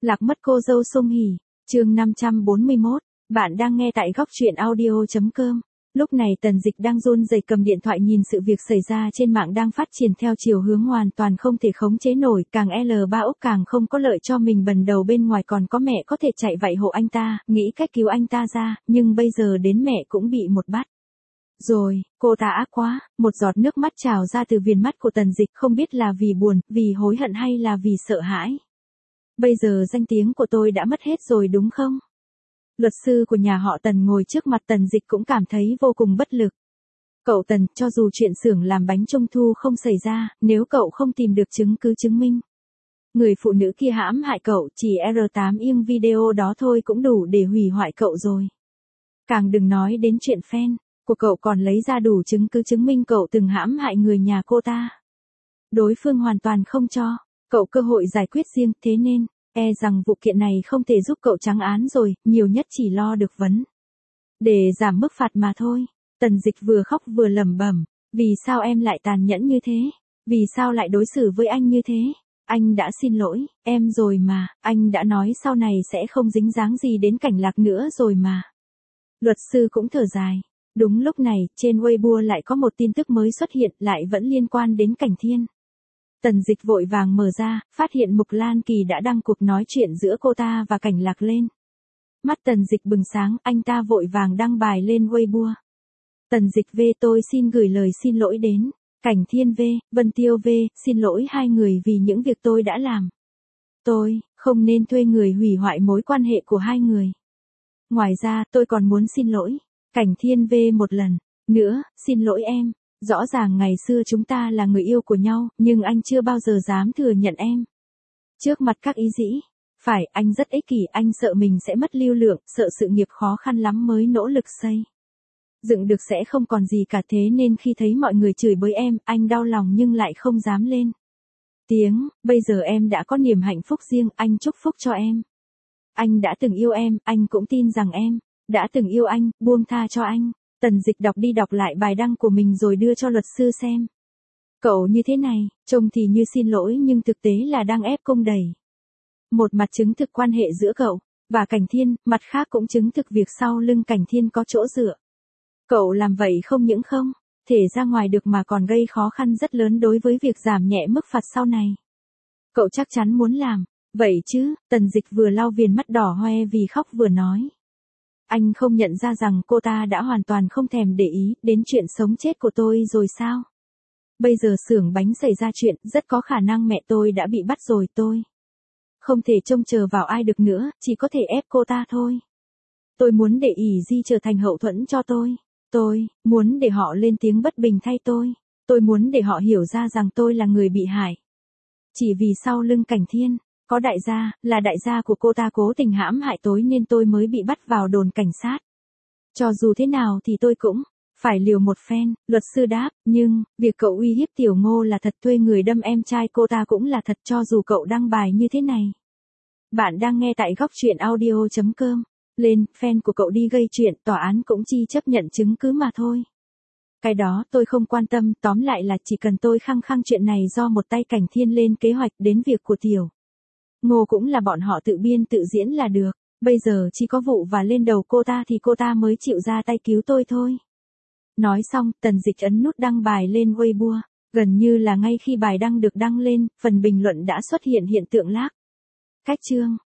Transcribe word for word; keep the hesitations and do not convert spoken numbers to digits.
Lạc mất cô dâu Song Hỷ, chương năm trăm bốn mươi mốt, bạn đang nghe tại góc truyện audio.com. Lúc này Tần Dịch đang run rẩy cầm điện thoại nhìn sự việc xảy ra trên mạng đang phát triển theo chiều hướng hoàn toàn không thể khống chế nổi, càng L ba Úc càng không có lợi cho mình, bần đầu bên ngoài còn có mẹ có thể chạy vậy hộ anh ta, nghĩ cách cứu anh ta ra, nhưng bây giờ đến mẹ cũng bị một bắt. Rồi, cô ta ác quá, một giọt nước mắt trào ra từ viền mắt của Tần Dịch, không biết là vì buồn, vì hối hận hay là vì sợ hãi. Bây giờ danh tiếng của tôi đã mất hết rồi đúng không? Luật sư của nhà họ Tần ngồi trước mặt Tần Dịch cũng cảm thấy vô cùng bất lực. Cậu Tần, cho dù chuyện xưởng làm bánh trung thu không xảy ra, nếu cậu không tìm được chứng cứ chứng minh người phụ nữ kia hãm hại cậu, chỉ R tám yên video đó thôi cũng đủ để hủy hoại cậu rồi. Càng đừng nói đến chuyện fan của cậu còn lấy ra đủ chứng cứ chứng minh cậu từng hãm hại người nhà cô ta. Đối phương hoàn toàn không cho cậu cơ hội giải quyết riêng, thế nên, e rằng vụ kiện này không thể giúp cậu trắng án rồi, nhiều nhất chỉ lo được vấn để giảm mức phạt mà thôi. Tần Dịch vừa khóc vừa lẩm bẩm, vì sao em lại tàn nhẫn như thế? Vì sao lại đối xử với anh như thế? Anh đã xin lỗi em rồi mà, anh đã nói sau này sẽ không dính dáng gì đến Cảnh Lạc nữa rồi mà. Luật sư cũng thở dài. Đúng lúc này, trên Weibo lại có một tin tức mới xuất hiện, lại vẫn liên quan đến Cảnh Thiên. Tần Dịch vội vàng mở ra, phát hiện Mục Lan Kỳ đã đăng cuộc nói chuyện giữa cô ta và Cảnh Lạc lên. Mắt Tần Dịch bừng sáng, anh ta vội vàng đăng bài lên Weibo. Tần Dịch V, tôi xin gửi lời xin lỗi đến Cảnh Thiên V, Vân Tiêu V, xin lỗi hai người vì những việc tôi đã làm. Tôi không nên thuê người hủy hoại mối quan hệ của hai người. Ngoài ra, tôi còn muốn xin lỗi Cảnh Thiên V một lần nữa, xin lỗi em. Rõ ràng ngày xưa chúng ta là người yêu của nhau, nhưng anh chưa bao giờ dám thừa nhận em trước mặt các ý dĩ. Phải, anh rất ích kỷ, anh sợ mình sẽ mất lưu lượng, sợ sự nghiệp khó khăn lắm mới nỗ lực xây dựng được sẽ không còn gì cả, thế nên khi thấy mọi người chửi bới em, anh đau lòng nhưng lại không dám lên tiếng. Bây giờ em đã có niềm hạnh phúc riêng, anh chúc phúc cho em. Anh đã từng yêu em, anh cũng tin rằng em đã từng yêu anh, buông tha cho anh. Tần Dịch đọc đi đọc lại bài đăng của mình rồi đưa cho luật sư xem. Cậu như thế này, trông thì như xin lỗi nhưng thực tế là đang ép cung đẩy một mặt chứng thực quan hệ giữa cậu và Cảnh Thiên, mặt khác cũng chứng thực việc sau lưng Cảnh Thiên có chỗ dựa. Cậu làm vậy không những không thể ra ngoài được mà còn gây khó khăn rất lớn đối với việc giảm nhẹ mức phạt sau này. Cậu chắc chắn muốn làm vậy chứ? Tần Dịch vừa lau viền mắt đỏ hoe vì khóc vừa nói. Anh không nhận ra rằng cô ta đã hoàn toàn không thèm để ý đến chuyện sống chết của tôi rồi sao? Bây giờ xưởng bánh xảy ra chuyện, rất có khả năng mẹ tôi đã bị bắt rồi, tôi không thể trông chờ vào ai được nữa, chỉ có thể ép cô ta thôi. Tôi muốn để ỷ Di trở thành hậu thuẫn cho tôi. Tôi muốn để họ lên tiếng bất bình thay tôi. Tôi muốn để họ hiểu ra rằng tôi là người bị hại. Chỉ vì sau lưng Cảnh Thiên có đại gia, là đại gia của cô ta cố tình hãm hại tôi nên tôi mới bị bắt vào đồn cảnh sát. Cho dù thế nào thì tôi cũng phải liều một phen, luật sư đáp, nhưng, việc cậu uy hiếp Tiểu Ngô là thật, thuê người đâm em trai cô ta cũng là thật, cho dù cậu đăng bài như thế này. Bạn đang nghe tại góc truyện audio.com. Lên, fan của cậu đi gây chuyện, tòa án cũng chi chấp nhận chứng cứ mà thôi. Cái đó tôi không quan tâm, tóm lại là chỉ cần tôi khăng khăng chuyện này do một tay Cảnh Thiên lên kế hoạch, đến việc của Tiểu Ngô cũng là bọn họ tự biên tự diễn là được. Bây giờ chỉ có vụ và lên đầu cô ta thì cô ta mới chịu ra tay cứu tôi thôi. Nói xong, Tần Dịch ấn nút đăng bài lên Weibo. Gần như là ngay khi bài đăng được đăng lên, phần bình luận đã xuất hiện hiện tượng lag. Cách chương